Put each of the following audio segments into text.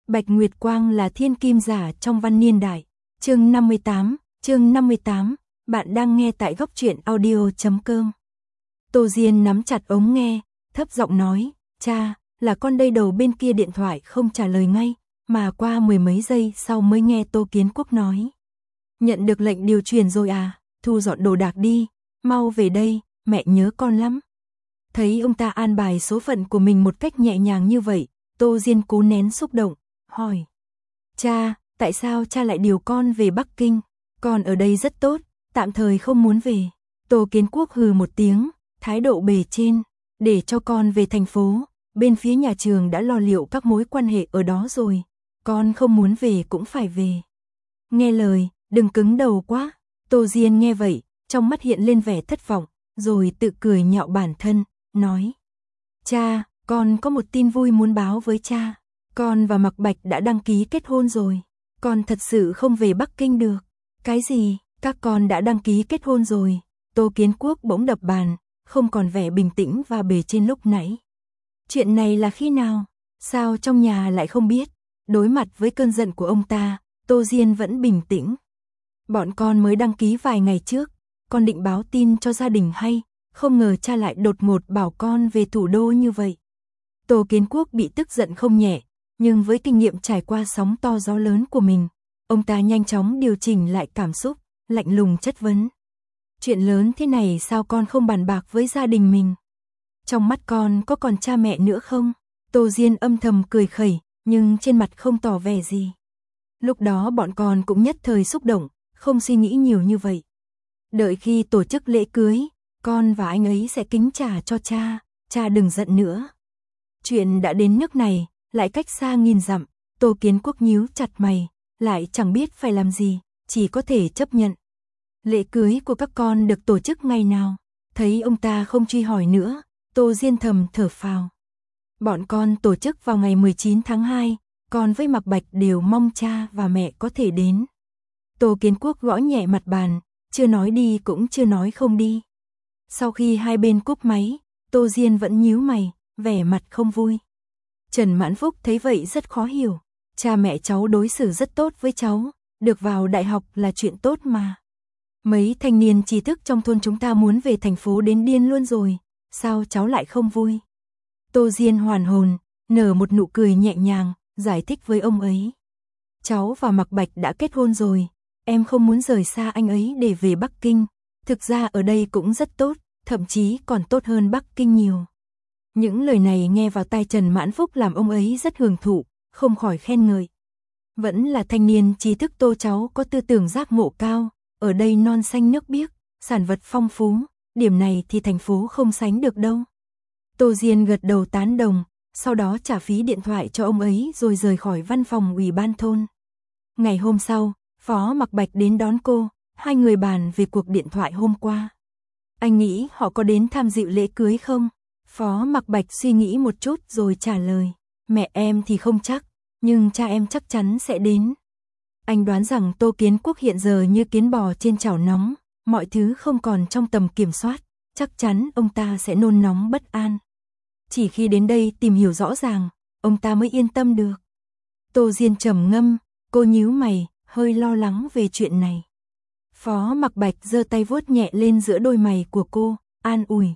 Bạch Nguyệt Quang là thiên kim giả trong văn niên đại. Chương 58, bạn đang nghe tại góc truyện audio.com. Tô Diên nắm chặt ống nghe, thấp giọng nói, cha, là con đây. Đầu bên kia điện thoại không trả lời ngay, mà qua mười mấy giây sau mới nghe Tô Kiến Quốc nói. Nhận được lệnh điều chuyển rồi à, thu dọn đồ đạc đi, mau về đây, mẹ nhớ con lắm. Thấy ông ta an bài số phận của mình một cách nhẹ nhàng như vậy, Tô Diên cố nén xúc động, hỏi. Cha, tại sao cha lại điều con về Bắc Kinh? Con ở đây rất tốt, tạm thời không muốn về. Tô Kiến Quốc hừ một tiếng, thái độ bề trên, để cho con về thành phố, bên phía nhà trường đã lo liệu các mối quan hệ ở đó rồi, con không muốn về cũng phải về. Nghe lời, đừng cứng đầu quá. Tô Diên nghe vậy, trong mắt hiện lên vẻ thất vọng, rồi tự cười nhạo bản thân, nói. Cha, con có một tin vui muốn báo với cha. Con và Mạc Bạch đã đăng ký kết hôn rồi. Con thật sự không về Bắc Kinh được. Cái gì? Các con đã đăng ký kết hôn rồi. Tô Kiến Quốc bỗng đập bàn, không còn vẻ bình tĩnh và bề trên lúc nãy. Chuyện này là khi nào? Sao trong nhà lại không biết? Đối mặt với cơn giận của ông ta, Tô Diên vẫn bình tĩnh. Bọn con mới đăng ký vài ngày trước, con định báo tin cho gia đình hay, không ngờ cha lại đột ngột bảo con về thủ đô như vậy. Tô Kiến Quốc bị tức giận không nhẹ, nhưng với kinh nghiệm trải qua sóng to gió lớn của mình, ông ta nhanh chóng điều chỉnh lại cảm xúc, lạnh lùng chất vấn. Chuyện lớn thế này sao con không bàn bạc với gia đình mình? Trong mắt con có còn cha mẹ nữa không? Tô Diên âm thầm cười khẩy, nhưng trên mặt không tỏ vẻ gì. Lúc đó bọn con cũng nhất thời xúc động, không suy nghĩ nhiều như vậy. Đợi khi tổ chức lễ cưới, con và anh ấy sẽ kính trả cho cha đừng giận nữa. Chuyện đã đến nước này, lại cách xa nghìn dặm, Tô Kiến Quốc nhíu chặt mày, lại chẳng biết phải làm gì, chỉ có thể chấp nhận. Lễ cưới của các con được tổ chức ngày nào? Thấy ông ta không truy hỏi nữa, Tô Diên thầm thở phào. Bọn con tổ chức vào ngày 19 tháng 2, con với Mạc Bạch đều mong cha và mẹ có thể đến. Tô Kiến Quốc gõ nhẹ mặt bàn, chưa nói đi cũng chưa nói không đi. Sau khi hai bên cúp máy, Tô Diên vẫn nhíu mày, vẻ mặt không vui. Trần Mãn Phúc thấy vậy rất khó hiểu. Cha mẹ cháu đối xử rất tốt với cháu, được vào đại học là chuyện tốt mà. Mấy thanh niên trí thức trong thôn chúng ta muốn về thành phố đến điên luôn rồi, sao cháu lại không vui? Tô Diên hoàn hồn, nở một nụ cười nhẹ nhàng, giải thích với ông ấy. Cháu và Mạc Bạch đã kết hôn rồi, em không muốn rời xa anh ấy để về Bắc Kinh. Thực ra ở đây cũng rất tốt, thậm chí còn tốt hơn Bắc Kinh nhiều. Những lời này nghe vào tai Trần Mãn Phúc làm ông ấy rất hưởng thụ, không khỏi khen ngợi. Vẫn là thanh niên trí thức Tô cháu có tư tưởng giác ngộ cao, ở đây non xanh nước biếc, sản vật phong phú, điểm này thì thành phố không sánh được đâu. Tô Diên gật đầu tán đồng, sau đó trả phí điện thoại cho ông ấy rồi rời khỏi văn phòng ủy ban thôn. Ngày hôm sau, Phó Mạc Bạch đến đón cô, hai người bàn về cuộc điện thoại hôm qua. Anh nghĩ họ có đến tham dự lễ cưới không? Phó Mạc Bạch suy nghĩ một chút rồi trả lời. Mẹ em thì không chắc, nhưng cha em chắc chắn sẽ đến. Anh đoán rằng Tô Kiến Quốc hiện giờ như kiến bò trên chảo nóng, mọi thứ không còn trong tầm kiểm soát, chắc chắn ông ta sẽ nôn nóng bất an. Chỉ khi đến đây tìm hiểu rõ ràng, ông ta mới yên tâm được. Tô Diên trầm ngâm, cô nhíu mày, hơi lo lắng về chuyện này. Phó Mạc Bạch giơ tay vuốt nhẹ lên giữa đôi mày của cô, an ủi.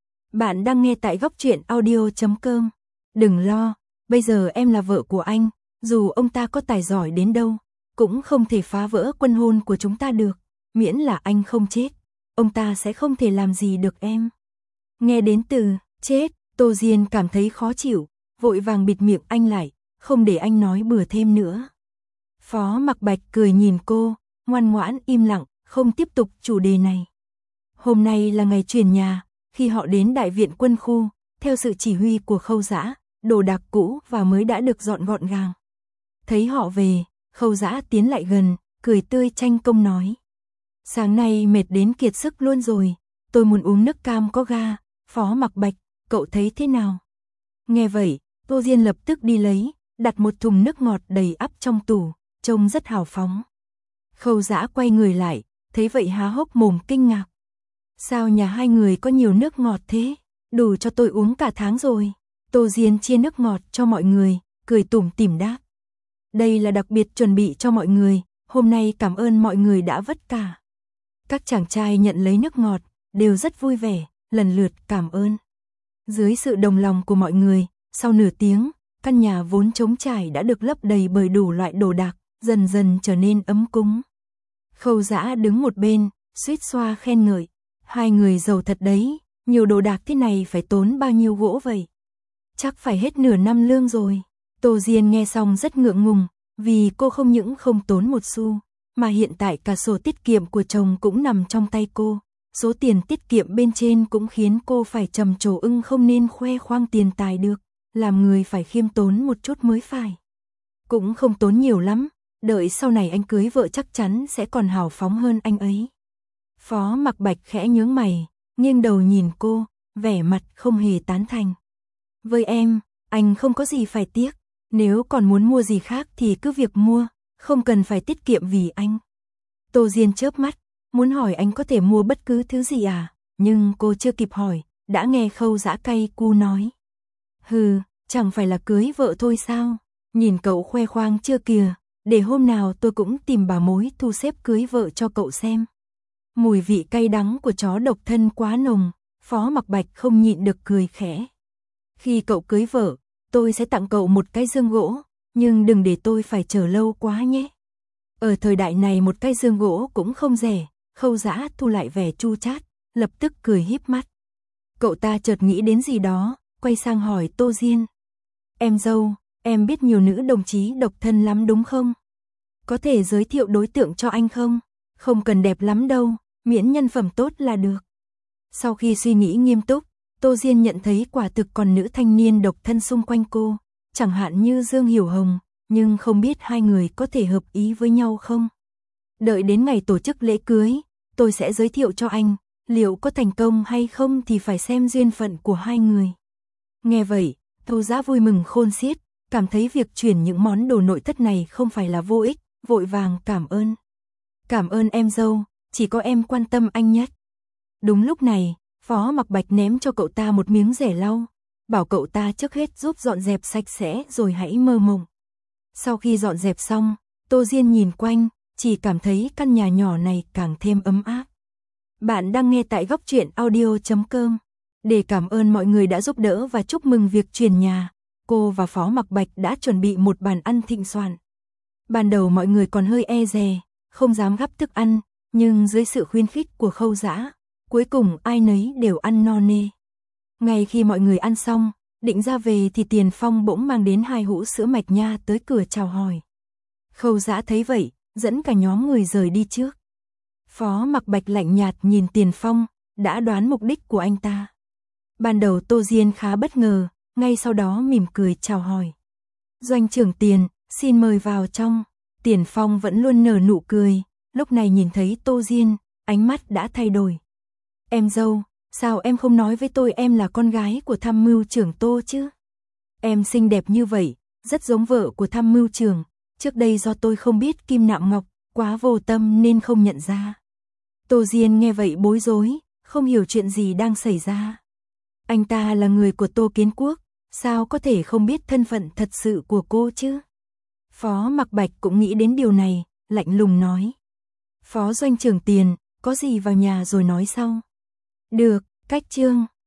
Bạn đang nghe tại góc truyện audio.com. Đừng lo, bây giờ em là vợ của anh, dù ông ta có tài giỏi đến đâu, cũng không thể phá vỡ quân hôn của chúng ta được, miễn là anh không chết, ông ta sẽ không thể làm gì được em. Nghe đến từ chết, Tô Diên cảm thấy khó chịu, vội vàng bịt miệng anh lại, không để anh nói bừa thêm nữa. Phó Mạc Bạch cười nhìn cô, ngoan ngoãn im lặng, không tiếp tục chủ đề này. Hôm nay là ngày chuyển nhà, khi họ đến đại viện quân khu, theo sự chỉ huy của Khâu Dã, đồ đạc cũ và mới đã được dọn gọn gàng. Thấy họ về, Khâu Dã tiến lại gần, cười tươi tranh công nói. Sáng nay mệt đến kiệt sức luôn rồi, tôi muốn uống nước cam có ga, Phó Mạc Bạch, cậu thấy thế nào? Nghe vậy, Tô Diên lập tức đi lấy, đặt một thùng nước ngọt đầy ắp trong tủ, trông rất hào phóng. Khâu Dã quay người lại, thấy vậy há hốc mồm kinh ngạc. Sao nhà hai người có nhiều nước ngọt thế? Đủ cho tôi uống cả tháng rồi. Tô Diên chia nước ngọt cho mọi người, cười tủm tỉm đáp. Đây là đặc biệt chuẩn bị cho mọi người, hôm nay cảm ơn mọi người đã vất cả. Các chàng trai nhận lấy nước ngọt, đều rất vui vẻ, lần lượt cảm ơn. Dưới sự đồng lòng của mọi người, sau nửa tiếng, căn nhà vốn trống trải đã được lấp đầy bởi đủ loại đồ đạc, dần dần trở nên ấm cúng. Khâu Dã đứng một bên, suýt xoa khen ngợi, hai người giàu thật đấy, nhiều đồ đạc thế này phải tốn bao nhiêu gỗ vậy? Chắc phải hết nửa năm lương rồi. Tô Diên nghe xong rất ngượng ngùng, vì cô không những không tốn một xu, mà hiện tại cả sổ tiết kiệm của chồng cũng nằm trong tay cô. Số tiền tiết kiệm bên trên cũng khiến cô phải trầm trồ không nên khoe khoang tiền tài được, làm người phải khiêm tốn một chút mới phải. Cũng không tốn nhiều lắm, đợi sau này anh cưới vợ chắc chắn sẽ còn hào phóng hơn anh ấy. Phó Mặc Bạch khẽ nhướng mày, nghiêng đầu nhìn cô, vẻ mặt không hề tán thành. Với em, anh không có gì phải tiếc, nếu còn muốn mua gì khác thì cứ việc mua, không cần phải tiết kiệm vì anh. Tô Diên chớp mắt, muốn hỏi anh có thể mua bất cứ thứ gì à, nhưng cô chưa kịp hỏi, đã nghe Khâu Dã cay cu nói. Hừ, chẳng phải là cưới vợ thôi sao, nhìn cậu khoe khoang chưa kìa, để hôm nào tôi cũng tìm bà mối thu xếp cưới vợ cho cậu xem. Mùi vị cay đắng của chó độc thân quá nồng, Phó Mặc Bạch không nhịn được cười khẽ. Khi cậu cưới vợ, tôi sẽ tặng cậu một cái giường gỗ, nhưng đừng để tôi phải chờ lâu quá nhé. Ở thời đại này một cái giường gỗ cũng không rẻ. Khâu Dã thu lại vẻ chu chát, lập tức cười híp mắt. Cậu ta chợt nghĩ đến gì đó, quay sang hỏi Tô Diên. Em dâu, em biết nhiều nữ đồng chí độc thân lắm đúng không? Có thể giới thiệu đối tượng cho anh không? Không cần đẹp lắm đâu, miễn nhân phẩm tốt là được. Sau khi suy nghĩ nghiêm túc, Tô Diên nhận thấy quả thực còn nữ thanh niên độc thân xung quanh cô, chẳng hạn như Dương Hiểu Hồng, nhưng không biết hai người có thể hợp ý với nhau không? Đợi đến ngày tổ chức lễ cưới, tôi sẽ giới thiệu cho anh, liệu có thành công hay không thì phải xem duyên phận của hai người. Nghe vậy, Khâu Dã vui mừng khôn xiết, cảm thấy việc chuyển những món đồ nội thất này không phải là vô ích, vội vàng cảm ơn. Cảm ơn em dâu, chỉ có em quan tâm anh nhất. Đúng lúc này, Phó Mặc Bạch ném cho cậu ta một miếng rẻ lau, bảo cậu ta trước hết giúp dọn dẹp sạch sẽ rồi hãy mơ mộng. Sau khi dọn dẹp xong, Tô Diên nhìn quanh, chỉ cảm thấy căn nhà nhỏ này càng thêm ấm áp. Bạn đang nghe tại Góc Truyện Audio.com. Để cảm ơn mọi người đã giúp đỡ và chúc mừng việc chuyển nhà, cô và Phó Mặc Bạch đã chuẩn bị một bàn ăn thịnh soạn. Ban đầu mọi người còn hơi e dè, không dám gắp thức ăn, nhưng dưới sự khuyến khích của Khâu Dã, cuối cùng ai nấy đều ăn no nê. Ngay khi mọi người ăn xong, định ra về thì Tiền Phong bỗng mang đến 2 hũ sữa mạch nha tới cửa chào hỏi. Khâu Dã thấy vậy, dẫn cả nhóm người rời đi trước. Phó Mặc Bạch lạnh nhạt nhìn Tiền Phong, đã đoán mục đích của anh ta. Ban đầu Tô Diên khá bất ngờ, ngay sau đó mỉm cười chào hỏi. Doanh trưởng Tiền, xin mời vào trong. Tiền Phong vẫn luôn nở nụ cười, lúc này nhìn thấy Tô Diên, ánh mắt đã thay đổi. Em dâu, sao em không nói với tôi em là con gái của tham mưu trưởng Tô chứ? Em xinh đẹp như vậy, rất giống vợ của tham mưu trưởng, trước đây do tôi không biết kim nạm ngọc, quá vô tâm nên không nhận ra. Tô Diên nghe vậy bối rối, không hiểu chuyện gì đang xảy ra. Anh ta là người của Tô Kiến Quốc, sao có thể không biết thân phận thật sự của cô chứ? Phó Mặc Bạch cũng nghĩ đến điều này, lạnh lùng nói. Phó Doanh trưởng Tiền, có gì vào nhà rồi nói sau. Được, cách chương.